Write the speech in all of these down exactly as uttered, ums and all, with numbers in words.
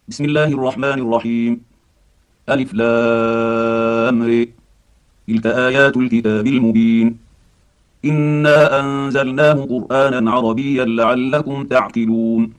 بسم الله الرحمن الرحيم. ألف لام ر. تلك آيات الكتاب المبين. إنا أنزلناه قرآنا عربيا لعلكم تعقلون.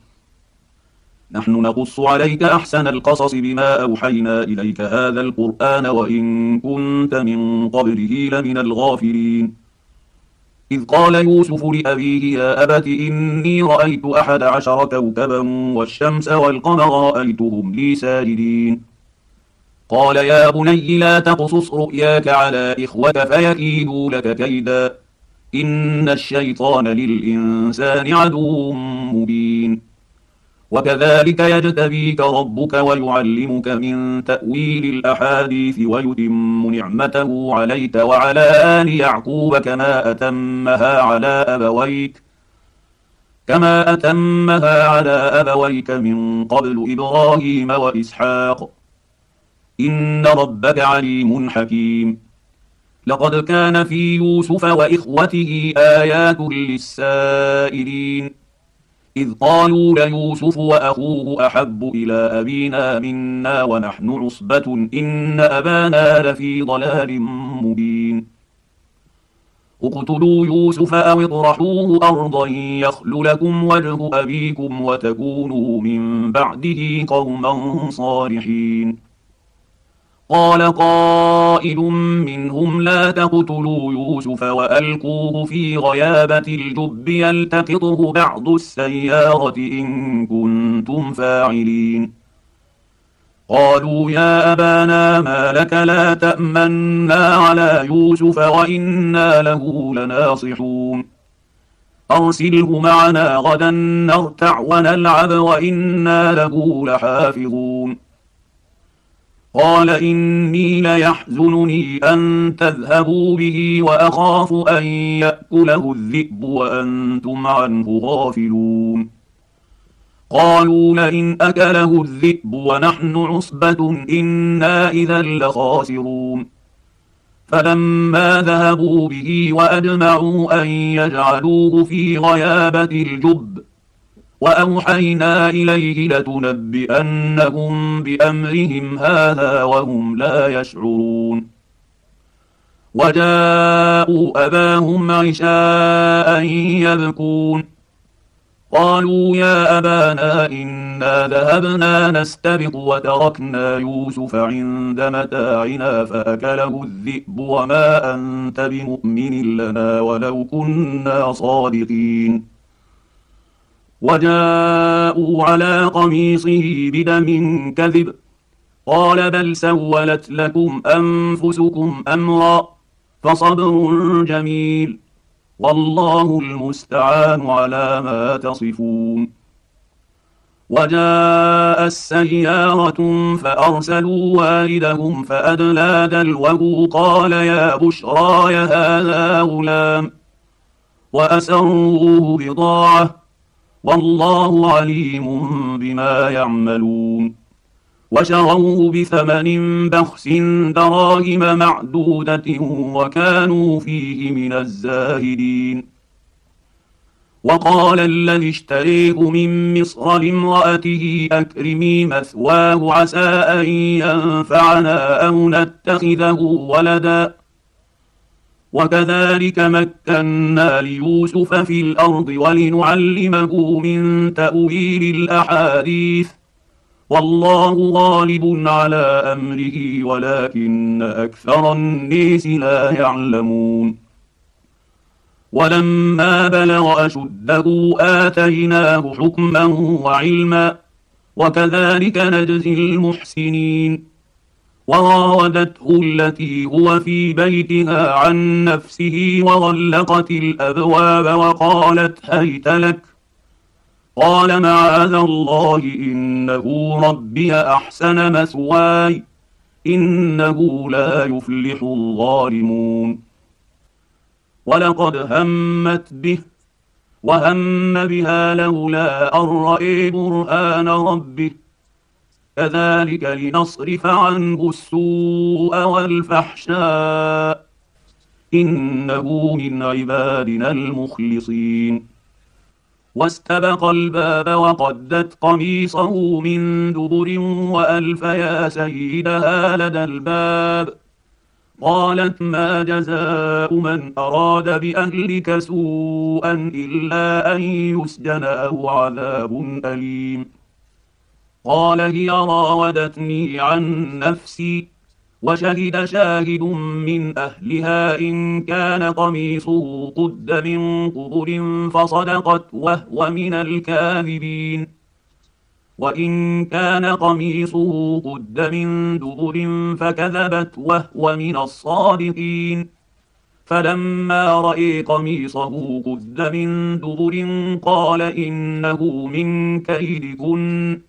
نحن نقص عليك أحسن القصص بما أوحينا إليك هذا القرآن وإن كنت من قبله لمن الغافلين. إذ قال يوسف لأبيه يا أبت إني رأيت أحد عشر كوكبا والشمس والقمر رأيتهم لي ساجدين. قال يا بني لا تقصص رؤياك على إخوتك فيكيدوا لك كيدا إن الشيطان للإنسان عدو مبين. وكذلك يجتبيك ربك ويعلمك من تأويل الأحاديث ويتم نعمته عليك وعلى آل يعقوب كما أتمها على أبويك كما أتمها على أبويك من قبل إبراهيم وإسحاق إن ربك عليم حكيم. لقد كان في يوسف وإخوته آيات للسائلين إذ قالوا ليوسف وأخوه أحب إلى أبينا منا ونحن عصبة إن أبانا لفي ضلال مبين. اقتلوا يوسف أو اطرحوه أرضا يخل لكم وجه أبيكم وتكونوا من بعده قوما صالحين. قال قائل منهم لا تقتلوا يوسف وألقوه في غيابة الجب يلتقطه بعض السيارة إن كنتم فاعلين. قالوا يا أبانا ما لك لا تأمنا على يوسف وإنا له لناصحون. أرسله معنا غدا نرتع ونلعب وإنا له لحافظون. قال إني ليحزنني أن تذهبوا به وأخاف أن يأكله الذئب وأنتم عنه غافلون. قالوا لئن أكله الذئب ونحن عصبة إنا إذا لخاسرون. فلما ذهبوا به وأجمعوا أن يجعلوه في غيابة الجب وأوحينا إليه لتنبئنهم بأمرهم هذا وهم لا يشعرون. وجاءوا أباهم عشاء يبكون. قالوا يا أبانا إنا ذهبنا نستبق وتركنا يوسف عند متاعنا فأكله الذئب وما أنت بمؤمن لنا ولو كنا صادقين. وجاءوا على قميصه بدم كذب قال بل سولت لكم أنفسكم أمرا فصبر جميل والله المستعان على ما تصفون. وجاء السيارة فأرسلوا والدهم فأدلى دلوه قال يا بشرى هذا غلام وأسروه بضاعة والله عليم بما يعملون. وشروه بثمن بخس دراهم معدودة وكانوا فيه من الزاهدين. وقال الذي اشتريه من مصر لامرأته أكرمي مثواه عسى أن ينفعنا أو نتخذه ولدا. وكذلك مكنا ليوسف في الأرض ولنعلمه من تأويل الأحاديث والله غالب على أمره ولكن أكثر الناس لا يعلمون. ولما بلغ أشده آتيناه حكما وعلما وكذلك نجزي المحسنين. وراودته التي هو في بيتها عن نفسه وغلقت الأبواب وقالت هيت لك. قال معاذ الله إنه ربي أحسن مثواي إنه لا يفلح الظالمون. ولقد همت به وهم بها لولا أن رأى برهان ربه كذلك لنصرف عنه السوء والفحشاء إنه من عبادنا المخلصين. واستبق الباب وقدت قميصه من دبر وألف يا سيدها لدى الباب. قالت ما جزاء من أراد بأهلك سوءا إلا أن يسجن أو عذاب أليم. قال هي راودتني عن نفسي وشهد شاهد من أهلها إن كان قميصه قد من قبل فصدقت وهو من الكاذبين وإن كان قميصه قد من دبر فكذبت وهو من الصادقين. فلما رأى قميصه قد من دبر قال إنه من كيدكن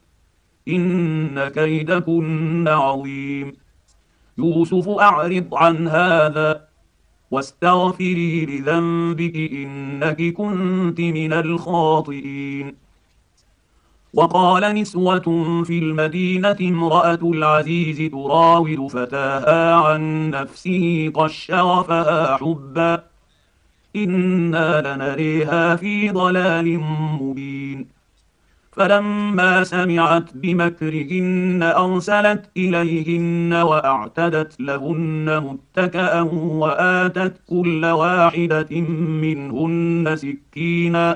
إن كيدكن عظيم. يوسف أعرض عن هذا واستغفري لذنبك إنك كنت من الخاطئين. وقال نسوة في المدينة امرأة العزيز تراود فتاها عن نفسه قد شغفها حبا إنا لنريها في ضلال مبين. فلما سمعت بمكرهن أرسلت إليهن وأعتدت لهن متكأ وآتت كل واحدة منهن سكينا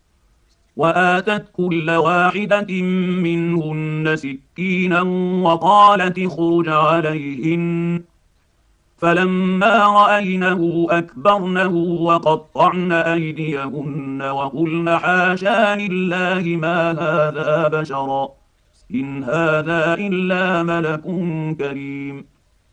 وآتت كل واحدة منهن سكينا وقالت اخرج عليهن. فلما رأينه أكبرنه وقطعن أيديهن وقلن حاشا لله ما هذا بشرا إن هذا إلا ملك كريم.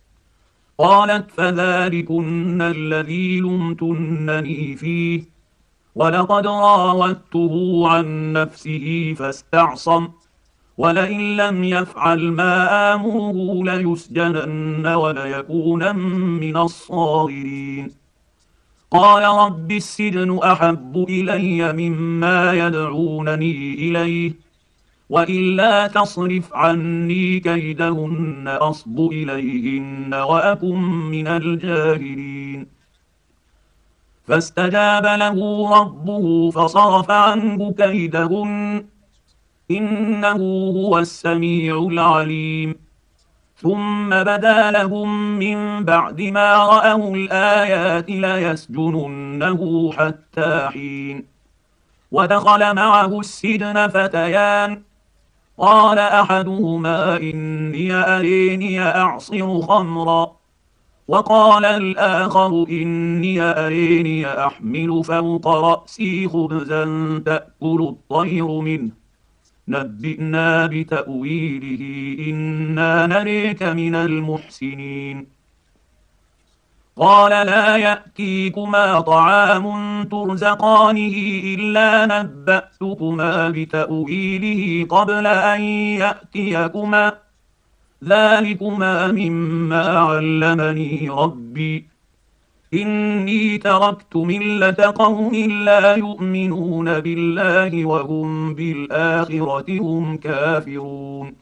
قالت فذلكن الذي لمتنني فيه ولقد راودته عن نفسه فاستعصم ولئن لم يفعل ما آمره ليسجنن وليكونن من الصاغرين. قال رب السجن أحب إلي مما يدعونني إليه وإلا تصرف عني كيدهن أصب إليهن وأكن من الجاهلين. فاستجاب له ربه فصرف عنه كيدهن إنه هو السميع العليم. ثم بدا لهم من بعد ما رأوا الآيات ليسجننه حتى حين. ودخل معه السجن فتيان قال أحدهما إني أريني أعصر خمرا وقال الآخر إني أريني أحمل فوق رأسي خبزا تأكل الطير منه نبئنا بتأويله إنا نريك من المحسنين. قال لا يأتيكما طعام ترزقانه إلا نبأتكما بتأويله قبل أن يأتيكما ذلكما مما علمني ربي إني تركت ملة قوم لا يؤمنون بالله وهم بالآخرة هم كافرون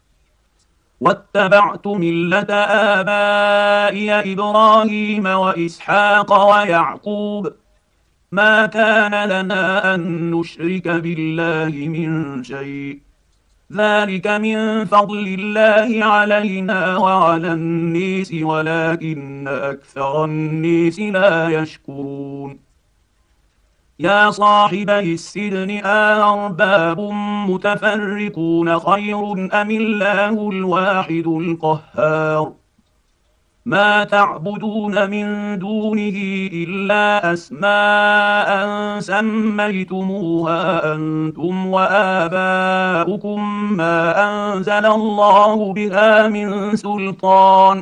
واتبعت ملة آبائي إبراهيم وإسحاق ويعقوب ما كان لنا أن نشرك بالله من شيء ذلك من فضل الله علينا وعلى الناس ولكن أكثر الناس لا يشكرون. يا صاحبي السجن أأرباب متفرقون خير أم الله الواحد القهار ما تعبدون من دونه إلا أسماء سميتموها أنتم وآباؤكم ما أنزل الله بها من سلطان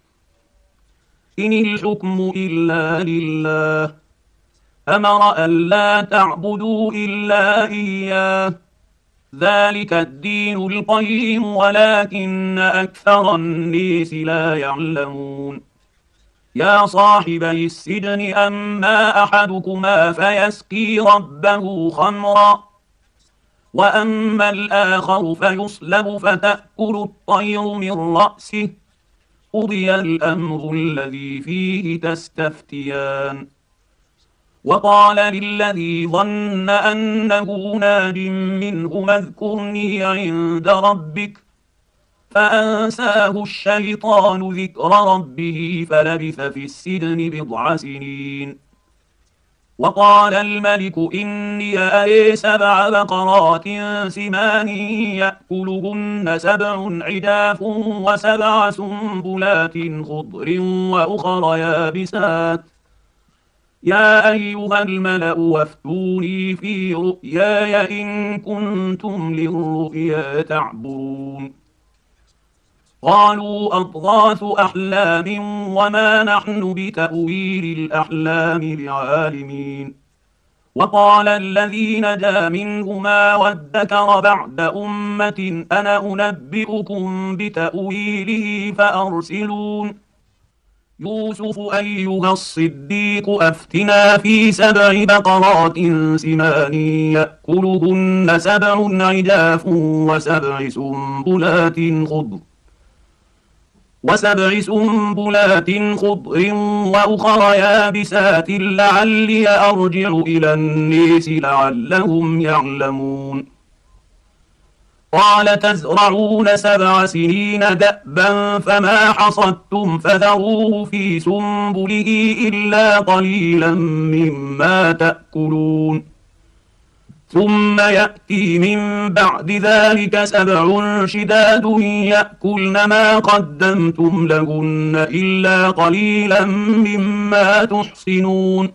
إن الحكم إلا لله أمر ألا تعبدوا إلا إياه ذلك الدين القيم ولكن أكثر الناس لا يعلمون. يا صاحبي السجن أما أحدكما فيسقي ربه خمرا وأما الآخر فيصلب فتأكل الطير من رأسه قضي الأمر الذي فيه تستفتيان وقال للذي ظن أنه ناج منه اذكرني عند ربك فأنساه الشيطان ذكر ربه فلبث في السجن بضع سنين. وقال الملك إني أري سبع بقرات سمان يأكلهن سبع عجاف وسبع سنبلات خضر وأخر يابسات يا أيها الملأ وافتوني في رؤياي إن كنتم للرؤيا تعبرون. قالوا أضغاث أحلام وما نحن بتأويل الأحلام بعالمين. وقال الذي نجا منهما وادكر بعد أمة أنا أنبئكم بتأويله فأرسلون. يوسف أيها الصديق أفتنا في سبع بقرات سمان يأكلهن سبع عجاف وسبع سنبلات خضر وسبع سنبلات خضر وأخر يابسات لعلي أرجع إلى الناس لعلهم يعلمون. قال تزرعون سبع سنين دأبا فما حصدتم فذروه في سنبله إلا قليلا مما تأكلون. ثم يأتي من بعد ذلك سبع شداد يأكلن ما قدمتم لهن إلا قليلا مما تحصنون.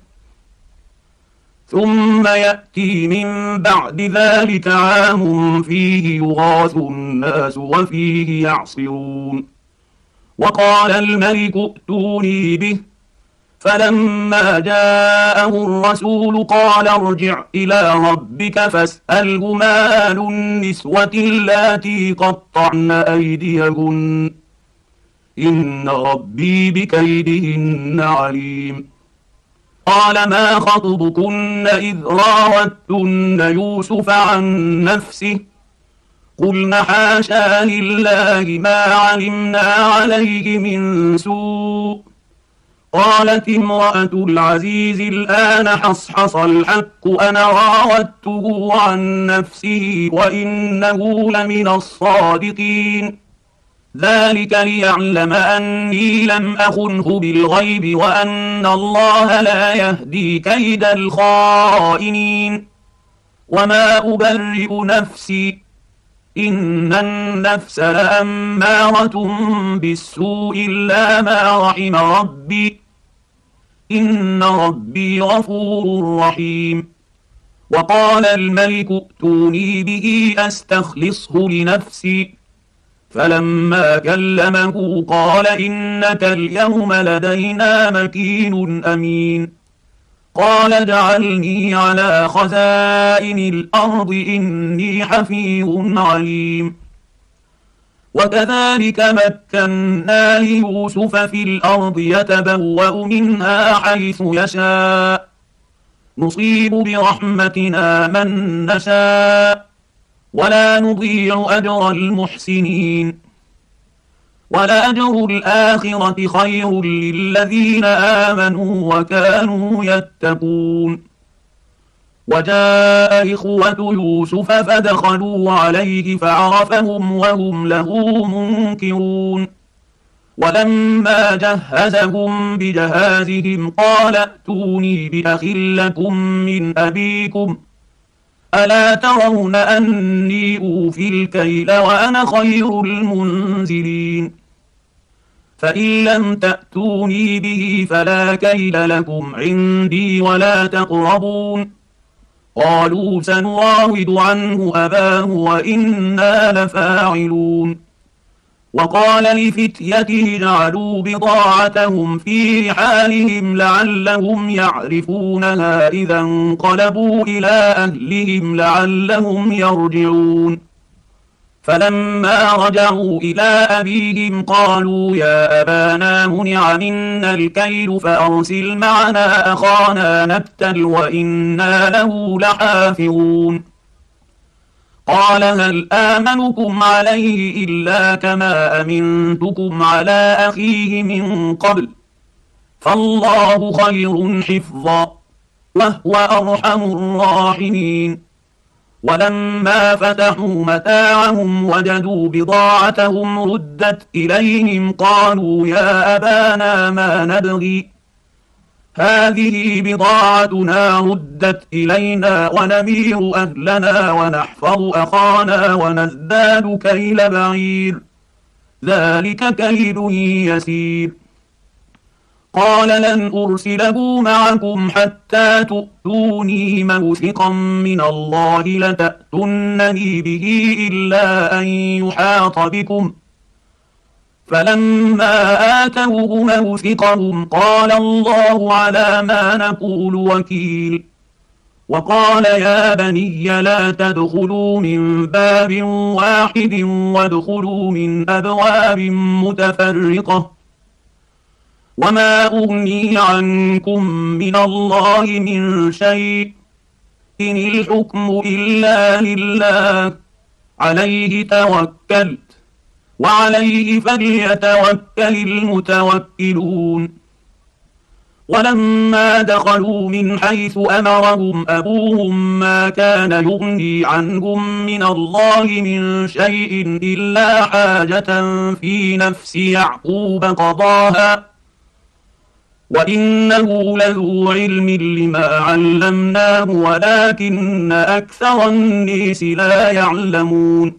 ثم يأتي من بعد ذلك عام فيه يغاث الناس وفيه يعصرون. وقال الملك ائتوني به فلما جاءه الرسول قال ارجع إلى ربك فاسأله ما بال النسوة اللاتي قطعن أيديهن إن ربي بكيدهن عليم. قال ما خطبكن إذ راوتن يوسف عن نفسه قلن حاشا لله ما علمنا عليه من سوء. قالت امرأة العزيز الآن حصحص الحق أنا راودته عن نفسه وإنه لمن الصادقين. ذلك ليعلم أني لم أخنه بالغيب وأن الله لا يهدي كيد الخائنين. وما أبرئ نفسي إن النفس لأمارة بالسوء إلا ما رحم ربي إن ربي غفور رحيم. وقال الملك ائتوني به أستخلصه لنفسي فلما كلمه قال إنك اليوم لدينا مكين أمين. قال اجعلني على خزائن الأرض إني حفيظ عليم. وكذلك مكنا ليوسف في الأرض يتبوأ منها حيث يشاء نصيب برحمتنا من نشاء ولا نضيع أجر المحسنين. ولأجر الآخرة خير للذين آمنوا وكانوا يتقون. وجاء إخوة يوسف فدخلوا عليه فعرفهم وهم له منكرون. ولما جهزهم بجهازهم قال ائتوني بأخ لكم من أبيكم ألا ترون أني أوفي الكيل وأنا خير المنزلين. فإن لم تأتوني به فلا كيل لكم عندي ولا تقربون. قالوا سنراود عنه أباه وإنا لفاعلون. وقال لفتيته اجعلوا بضاعتهم في رحالهم لعلهم يعرفونها إذا انقلبوا إلى أهلهم لعلهم يرجعون. فلما رجعوا إلى أبيهم قالوا يا أبانا منع منا الكيل فأرسل معنا أخانا نبتل وإنا له لحافظون. قال هل آمنكم عليه إلا كما أمنتكم على أخيه من قبل فالله خير حفظا وهو أرحم الراحمين. ولما فتحوا متاعهم وجدوا بضاعتهم ردت إليهم قالوا يا أبانا ما نبغي هذه بضاعتنا ردت إلينا ونمير أهلنا ونحفظ أخانا ونزداد كيل بعير ذلك كيل يسير. قال لن أرسله معكم حتى تؤتوني موثقا من الله لتأتونني به إلا أن يحاط بكم. فلما آتوه موثقهم قال الله على ما نقول وكيل. وقال يا بني لا تدخلوا من باب واحد وادخلوا من أبواب متفرقة وما أغني عنكم من الله من شيء إن الحكم إلا لله عليه توكلت وعليه فليتوكل المتوكلون. ولما دخلوا من حيث أمرهم أبوهم ما كان يغني عنهم من الله من شيء إلا حاجة في نفس يعقوب قضاها وإنه لذو علم لما علمناه ولكن أكثر الناس لا يعلمون.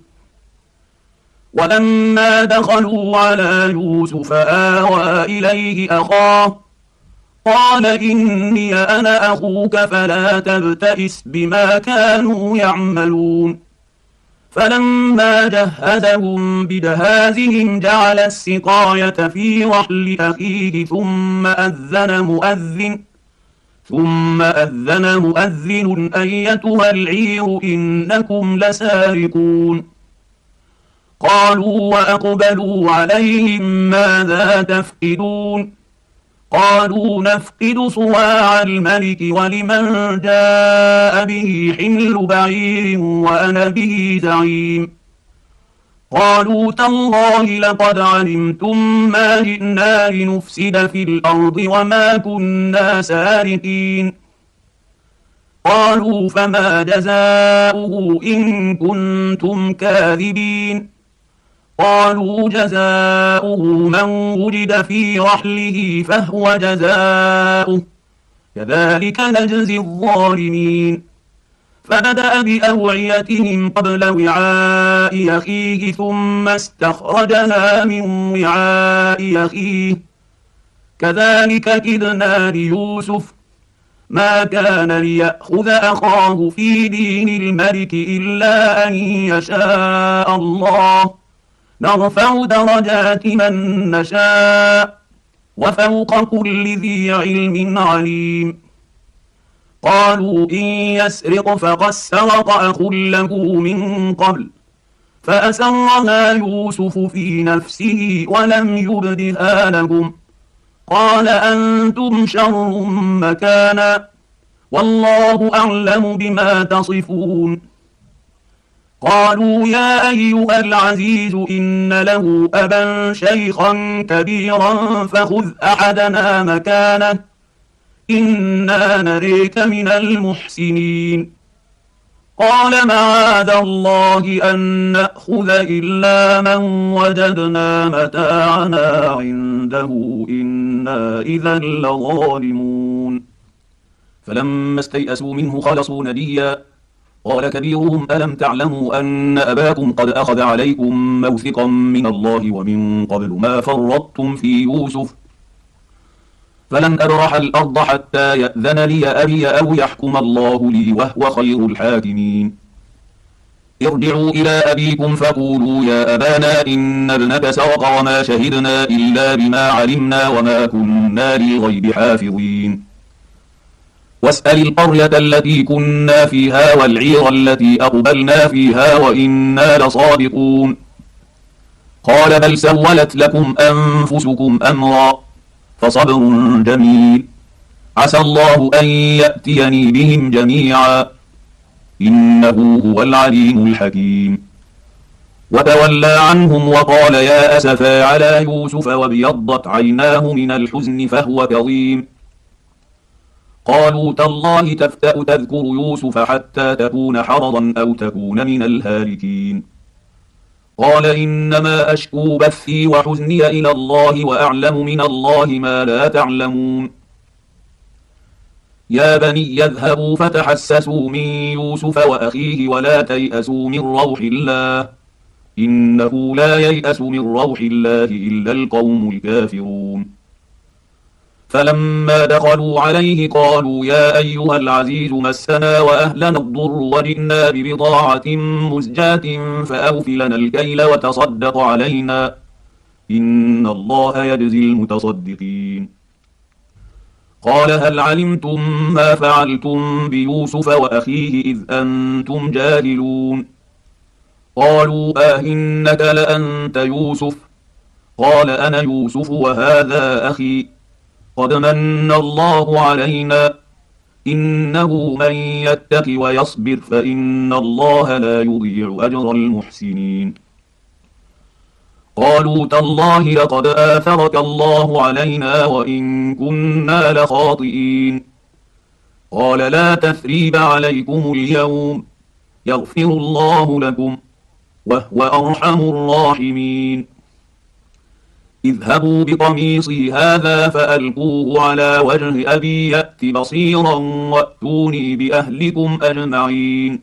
ولما دخلوا على يوسف آوى إليه أخاه قال إني أنا أخوك فلا تبتئس بما كانوا يعملون. فلما جهزهم بجهازهم جعل السقاية في رحل أخيه ثم أذن مؤذن ثم أذن مؤذن أيتها العير إنكم لسارقون. قالوا وأقبلوا عليهم ماذا تفقدون قالوا نفقد صواع الملك ولمن جاء به حمل بعير وأنا به زعيم. قالوا تالله لقد علمتم ما جئنا لنفسد في الأرض وما كنا سارقين. قالوا فما جزاؤه إن كنتم كاذبين. قالوا جزاؤه من وجد في رحله فهو جزاؤه كذلك نجزي الظالمين. فبدأ بأوعيتهم قبل وعاء أخيه ثم استخرجها من وعاء أخيه كذلك كدنا ليوسف ما كان ليأخذ أخاه في دين الملك إلا أن يشاء الله نرفع درجات من نشاء وفوق كل ذي علم عليم. قالوا إن يسرق فقد سرق أخ له من قبل فأسرها يوسف في نفسه ولم يبدها لهم قال أنتم شر مكانا والله أعلم بما تصفون. قالوا يا أيها العزيز إن له أبا شيخا كبيرا فخذ أحدنا مكانه إنا نريك من المحسنين. قال معاذ الله أن نأخذ إلا من وجدنا متاعنا عنده إنا إذا لظالمون. فلما استيئسوا منه خلصوا نجيا قال كبيرهم ألم تعلموا أن أباكم قد أخذ عليكم موثقا من الله ومن قبل ما فرطتم في يوسف فلن أبرح الأرض حتى يأذن لي أبي أو يحكم الله لي وهو خير الحاكمين. ارجعوا إلى أبيكم فقولوا يا أبانا إن ابنك سرق وما شهدنا إلا بما علمنا وما كنا للغيب حافظين. واسأل القرية التي كنا فيها والعير التي أقبلنا فيها وإنا لصادقون. قال بل سولت لكم أنفسكم أمرا فصبر جميل عسى الله أن يأتيني بهم جميعا إنه هو العليم الحكيم. وتولى عنهم وقال يا أسفا على يوسف وابيضت عيناه من الحزن فهو كظيم. قالوا تالله تفتأ تذكر يوسف حتى تكون حرضا أو تكون من الهالكين. قال إنما أشكو بثي وحزني إلى الله وأعلم من الله ما لا تعلمون. يا بني يذهبوا فتحسسوا من يوسف وأخيه ولا تيأسوا من روح الله إنه لا ييأس من روح الله إلا القوم الكافرون. فلما دخلوا عليه قالوا يا أيها العزيز مسنا وأهلنا الضر وجئنا ببضاعة مزجاة فأوف لنا الكيل وتصدق علينا إن الله يجزي المتصدقين. قال هل علمتم ما فعلتم بيوسف وأخيه إذ أنتم جاهلون؟ قالوا آهنك لأنت يوسف؟ قال أنا يوسف وهذا أخي قد من الله علينا إنه من يتق ويصبر فإن الله لا يضيع أجر المحسنين. قالوا تالله لقد آثرك الله علينا وإن كنا لخاطئين. قال لا تثريب عليكم اليوم يغفر الله لكم وهو أرحم الراحمين. اذهبوا بقميصي هذا فألقوه على وجه أبي يأت بصيرا وأتوني بأهلكم أجمعين.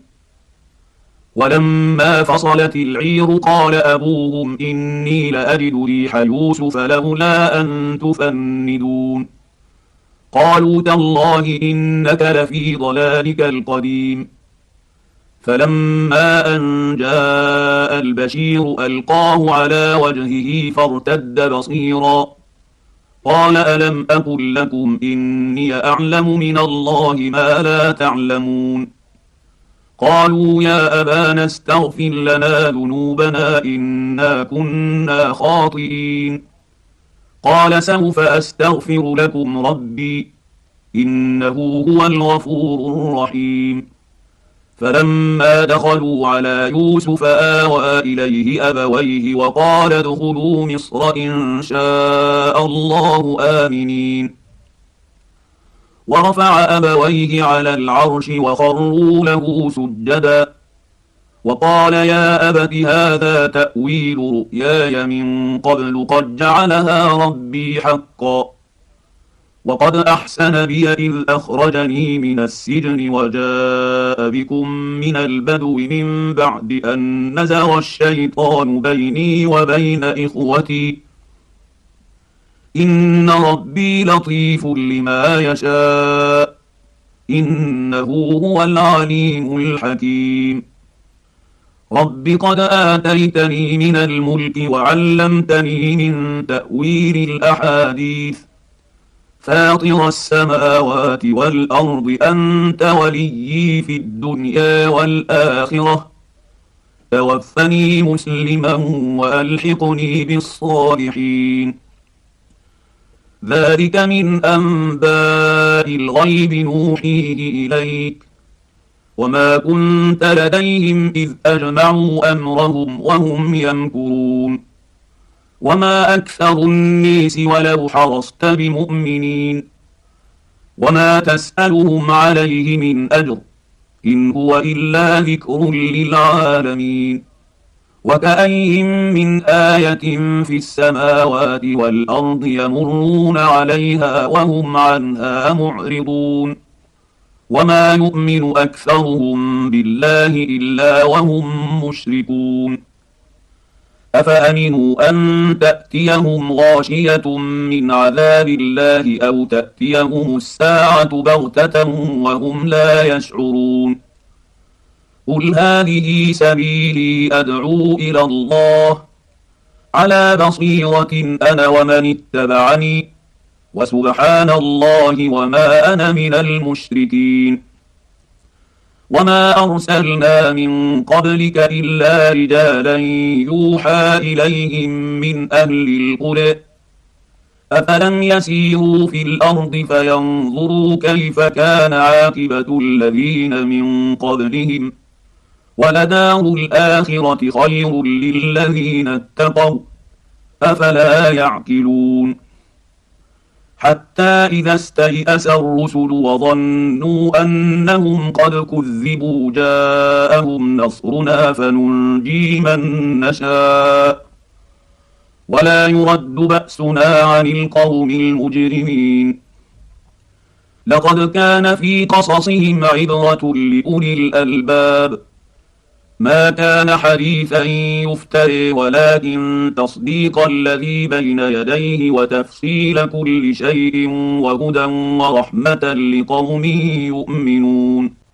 ولما فصلت العير قال أبوهم إني لأجد ريح يوسف لولا أن تفندون. قالوا تالله إنك لفي ضلالك القديم. فلما أن جاء البشير ألقاه على وجهه فارتد بصيرا قال ألم أقل لكم إني أعلم من الله ما لا تعلمون. قالوا يا أبانا استغفر لنا ذنوبنا إنا كنا خاطئين. قال سوف أستغفر لكم ربي إنه هو الغفور الرحيم. فلما دخلوا على يوسف آوى إليه أبويه وقال ادخلوا مصر إن شاء الله آمنين. ورفع أبويه على العرش وخروا له سجدا وقال يا أبت هذا تأويل رؤياي من قبل قد جعلها ربي حقا وقد أحسن بي إذ أخرجني من السجن وجاء بكم من البدو من بعد أن نزغ الشيطان بيني وبين إخوتي إن ربي لطيف لما يشاء إنه هو العليم الحكيم. رب قد آتيتني من الملك وعلمتني من تأويل الأحاديث فاطر السماوات والأرض أنت وليي في الدنيا والآخرة توفني مسلما وألحقني بالصالحين. ذلك من أنباء الغيب نوحيه إليك وما كنت لديهم إذ أجمعوا أمرهم وهم يمكرون وما أكثر الناس ولو حرصت بمؤمنين وما تسألهم عليه من أجر إن هو إلا ذكر للعالمين. وكأين من آية في السماوات والأرض يمرون عليها وهم عنها معرضون وما يؤمن أكثرهم بالله إلا وهم مشركون. أفأمنوا أن تأتيهم غاشية من عذاب الله أو تأتيهم الساعة بغتة وهم لا يشعرون. قل هذه سبيلي أدعو إلى الله على بصيرة أنا ومن اتبعني وسبحان الله وما أنا من المشركين. وما أرسلنا من قبلك إلا رجالا يوحى إليهم من أهل القرى أفلم يسيروا في الأرض فينظروا كيف كان عاقبة الذين من قبلهم ولدار الآخرة خير للذين اتقوا أفلا يعقلون. حتى إذا استيأس الرسل وظنوا أنهم قد كذبوا جاءهم نصرنا فننجي من نشاء ولا يرد بأسنا عن القوم المجرمين. لقد كان في قصصهم عبرة لأولي الألباب، ما كان حديثا يفتري ولكن تصديق الذي بين يديه وتفصيل كل شيء وهدى ورحمة لقوم يؤمنون.